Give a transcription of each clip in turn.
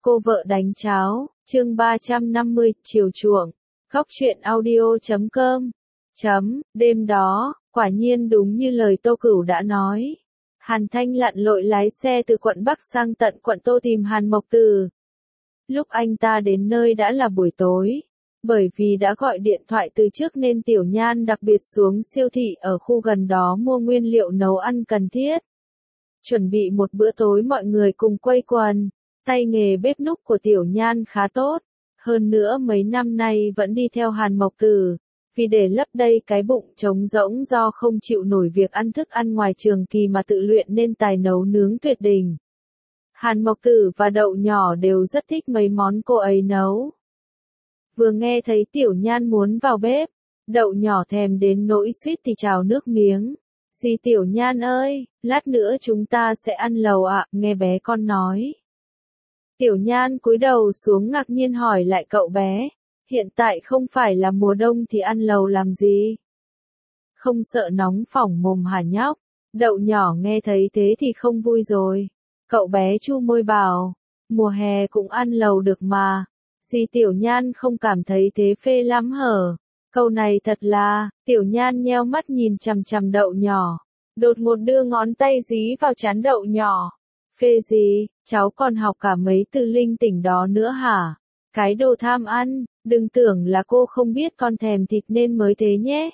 Cô vợ đánh cháo, chương 350, chiều chuộng. Góc truyện audio.com. Đêm đó, quả nhiên đúng như lời Tô Cửu đã nói. Hàn Thanh lặn lội lái xe từ quận Bắc sang tận quận Tô tìm Hàn Mộc Tử. Lúc anh ta đến nơi đã là buổi tối. Bởi vì đã gọi điện thoại từ trước nên Tiểu Nhan đặc biệt xuống siêu thị ở khu gần đó mua nguyên liệu nấu ăn cần thiết. Chuẩn bị một bữa tối mọi người cùng quây quần. Tay nghề bếp núc của Tiểu Nhan khá tốt. Hơn nữa mấy năm nay vẫn đi theo Hàn Mộc Tử. Vì để lấp đầy cái bụng trống rỗng do không chịu nổi việc ăn thức ăn ngoài trường kỳ mà tự luyện nên tài nấu nướng tuyệt đỉnh. Hàn Mộc Tử và Đậu Nhỏ đều rất thích mấy món cô ấy nấu. Vừa nghe thấy Tiểu Nhan muốn vào bếp, Đậu Nhỏ thèm đến nỗi suýt thì trào nước miếng. Dì Tiểu Nhan ơi, lát nữa chúng ta sẽ ăn lẩu ạ, nghe bé con nói. Tiểu Nhan cúi đầu xuống ngạc nhiên hỏi lại cậu bé, hiện tại không phải là mùa đông thì ăn lẩu làm gì? Không sợ nóng phỏng mồm hả nhóc? Đậu Nhỏ nghe thấy thế thì không vui rồi. Cậu bé chu môi bảo, mùa hè cũng ăn lẩu được mà. Dì Tiểu Nhan không cảm thấy thế phê lắm hở? Câu này thật là, Tiểu Nhan nheo mắt nhìn chằm chằm Đậu Nhỏ. Đột ngột đưa ngón tay dí vào trán Đậu Nhỏ. Phê gì, cháu còn học cả mấy từ linh tinh đó nữa hả? Cái đồ tham ăn, đừng tưởng là cô không biết con thèm thịt nên mới thế nhé.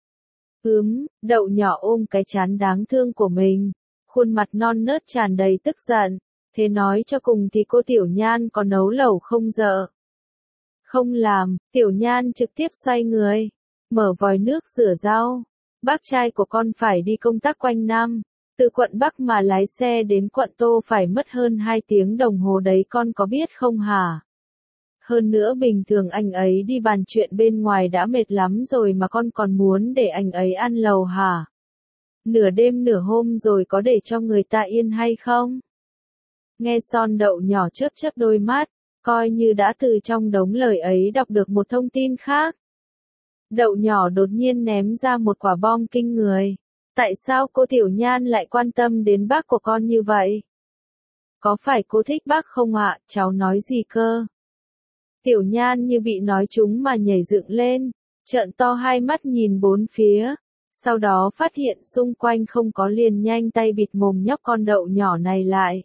Đậu Nhỏ ôm cái trán đáng thương của mình. Khuôn mặt non nớt tràn đầy tức giận. Thế nói cho cùng thì cô Tiểu Nhan có nấu lẩu không dợ? Không làm, Tiểu Nhan trực tiếp xoay người. Mở vòi nước rửa rau. Bác trai của con phải đi công tác quanh năm. Từ quận Bắc mà lái xe đến quận Tô phải mất hơn 2 tiếng đồng hồ đấy con có biết không hả? Hơn nữa bình thường anh ấy đi bàn chuyện bên ngoài đã mệt lắm rồi mà con còn muốn để anh ấy ăn lẩu hả? Nửa đêm nửa hôm rồi có để cho người ta yên hay không? Nghe xong Đậu Nhỏ chớp chớp đôi mắt, coi như đã từ trong đống lời ấy đọc được một thông tin khác. Đậu Nhỏ đột nhiên ném ra một quả bom kinh người. Tại sao cô Tiểu Nhan lại quan tâm đến bác của con như vậy? Có phải cô thích bác không ạ? Cháu nói gì cơ? Tiểu Nhan như bị nói trúng mà nhảy dựng lên, trợn to hai mắt nhìn bốn phía. Sau đó phát hiện xung quanh không có liền nhanh tay bịt mồm nhóc con Đậu Nhỏ này lại.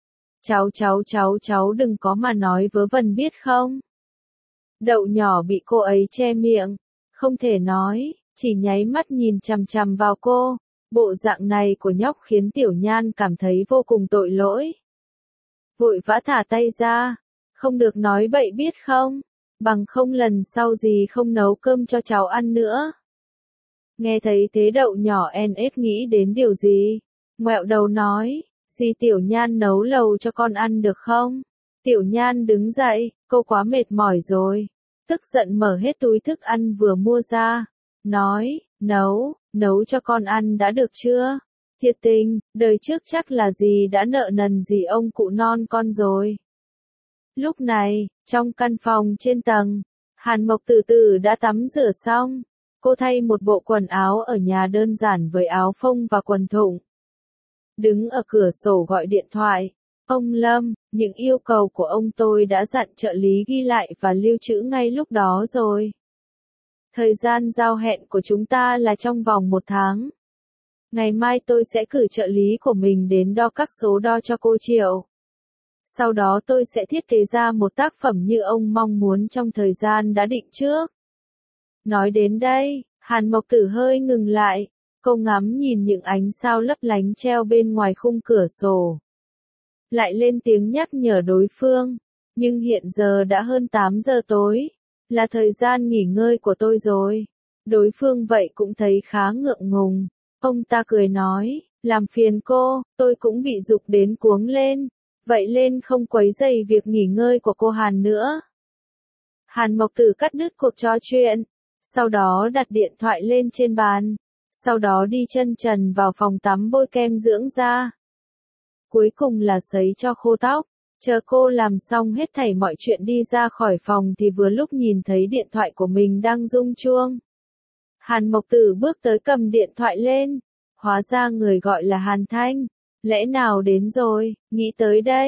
Cháu đừng có mà nói vớ vẩn biết không? Đậu Nhỏ bị cô ấy che miệng, không thể nói, chỉ nháy mắt nhìn chằm chằm vào cô. Bộ dạng này của nhóc khiến Tiểu Nhan cảm thấy vô cùng tội lỗi. Vội vã thả tay ra, không được nói bậy biết không, bằng không lần sau gì không nấu cơm cho cháu ăn nữa. Nghe thấy thế Đậu Nhỏ NS nghĩ đến điều gì, ngoẹo đầu nói, dì Tiểu Nhan nấu lẩu cho con ăn được không? Tiểu Nhan đứng dậy, cô quá mệt mỏi rồi, tức giận mở hết túi thức ăn vừa mua ra, nói, nấu cho con ăn đã được chưa? Thiệt tình, đời trước chắc là dì đã nợ nần dì ông cụ non con rồi. Lúc này, trong căn phòng trên tầng, Hàn Mộc Tử đã tắm rửa xong. Cô thay một bộ quần áo ở nhà đơn giản với áo phông và quần thụng. Đứng ở cửa sổ gọi điện thoại. Ông Lâm, những yêu cầu của ông tôi đã dặn trợ lý ghi lại và lưu trữ ngay lúc đó rồi. Thời gian giao hẹn của chúng ta là trong vòng 1 tháng. Ngày mai tôi sẽ cử trợ lý của mình đến đo các số đo cho cô Triệu. Sau đó tôi sẽ thiết kế ra một tác phẩm như ông mong muốn trong thời gian đã định trước. Nói đến đây, Hàn Mộc Tử hơi ngừng lại. Cô ngắm nhìn những ánh sao lấp lánh treo bên ngoài khung cửa sổ. Lại lên tiếng nhắc nhở đối phương. Nhưng hiện giờ đã hơn 8 giờ tối. Là thời gian nghỉ ngơi của tôi rồi. Đối phương vậy cũng thấy khá ngượng ngùng. Ông ta cười nói, làm phiền cô, tôi cũng bị giục đến cuống lên. Vậy lên không quấy rầy việc nghỉ ngơi của cô Hàn nữa. Hàn Mộc Tử cắt đứt cuộc trò chuyện. Sau đó đặt điện thoại lên trên bàn. Sau đó đi chân trần vào phòng tắm bôi kem dưỡng da. Cuối cùng là sấy cho khô tóc. Chờ cô làm xong hết thảy mọi chuyện đi ra khỏi phòng thì vừa lúc nhìn thấy điện thoại của mình đang rung chuông. Hàn Mộc Tử bước tới cầm điện thoại lên. Hóa ra người gọi là Hàn Thanh. Lẽ nào đến rồi, nghĩ tới đây,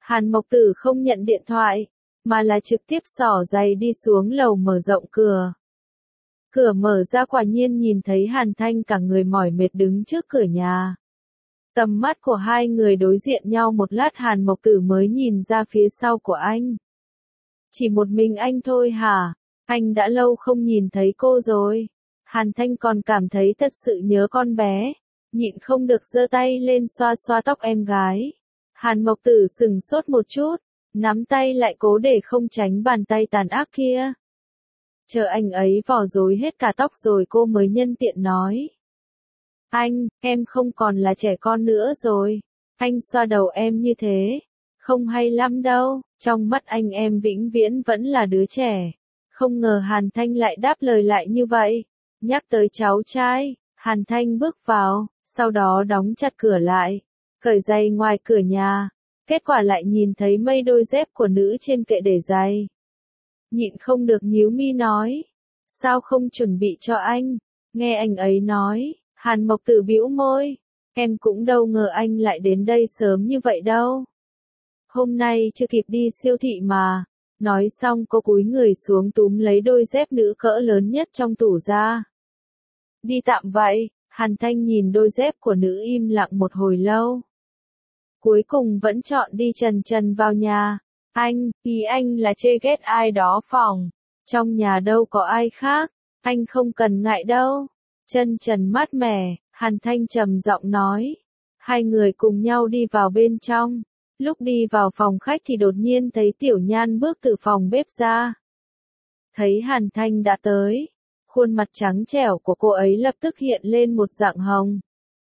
Hàn Mộc Tử không nhận điện thoại, mà là trực tiếp xỏ giày đi xuống lầu mở rộng cửa. Cửa mở ra quả nhiên nhìn thấy Hàn Thanh cả người mỏi mệt đứng trước cửa nhà. Tầm mắt của hai người đối diện nhau một lát Hàn Mộc Tử mới nhìn ra phía sau của anh. Chỉ một mình anh thôi hả? Anh đã lâu không nhìn thấy cô rồi. Hàn Thanh còn cảm thấy thật sự nhớ con bé, nhịn không được giơ tay lên xoa xoa tóc em gái. Hàn Mộc Tử sừng sốt một chút, nắm tay lại cố để không tránh bàn tay tàn ác kia. Chờ anh ấy vò rối hết cả tóc rồi cô mới nhân tiện nói. Anh, em không còn là trẻ con nữa rồi. Anh xoa đầu em như thế. Không hay lắm đâu, trong mắt anh em vĩnh viễn vẫn là đứa trẻ. Không ngờ Hàn Thanh lại đáp lời lại như vậy. Nhắc tới cháu trai, Hàn Thanh bước vào, sau đó đóng chặt cửa lại, cởi giày ngoài cửa nhà. Kết quả lại nhìn thấy mây đôi dép của nữ trên kệ để giày. Nhịn không được nhíu mi nói. Sao không chuẩn bị cho anh? Nghe anh ấy nói, Hàn Mộc Tử bĩu môi. Em cũng đâu ngờ anh lại đến đây sớm như vậy đâu. Hôm nay chưa kịp đi siêu thị mà. Nói xong cô cúi người xuống túm lấy đôi dép nữ cỡ lớn nhất trong tủ ra. Đi tạm vậy, Hàn Thanh nhìn đôi dép của nữ im lặng một hồi lâu. Cuối cùng vẫn chọn đi trần trần vào nhà. Ý anh là chê ghét ai đó phòng. Trong nhà đâu có ai khác, anh không cần ngại đâu. Chân trần mát mẻ, Hàn Thanh trầm giọng nói. Hai người cùng nhau đi vào bên trong. Lúc đi vào phòng khách thì đột nhiên thấy Tiểu Nhan bước từ phòng bếp ra. Thấy Hàn Thanh đã tới, khuôn mặt trắng trẻo của cô ấy lập tức hiện lên một dạng hồng.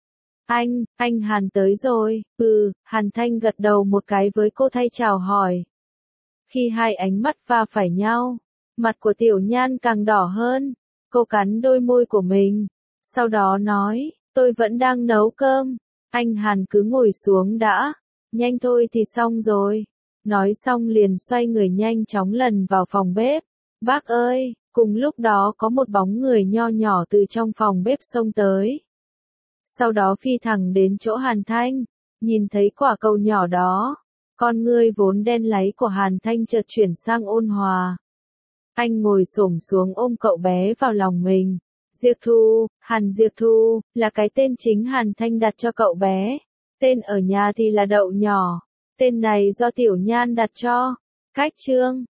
Anh Hàn tới rồi. Hàn Thanh gật đầu một cái với cô thay chào hỏi. Khi hai ánh mắt va phải nhau, mặt của Tiểu Nhan càng đỏ hơn. Cô cắn đôi môi của mình, sau đó nói, tôi vẫn đang nấu cơm. Anh Hàn cứ ngồi xuống đã, nhanh thôi thì xong rồi. Nói xong liền xoay người nhanh chóng lần vào phòng bếp. Bác ơi, cùng lúc đó có một bóng người nho nhỏ từ trong phòng bếp xông tới. Sau đó phi thẳng đến chỗ Hàn Thanh, nhìn thấy quả cầu nhỏ đó. Con ngươi vốn đen láy của Hàn Thanh chợt chuyển sang ôn hòa. Anh ngồi xổm xuống ôm cậu bé vào lòng mình. Diệp Thu, Hàn Diệp Thu, là cái tên chính Hàn Thanh đặt cho cậu bé. Tên ở nhà thì là Đậu nhỏ. Tên này do Tiểu Nhan đặt cho. Cách chương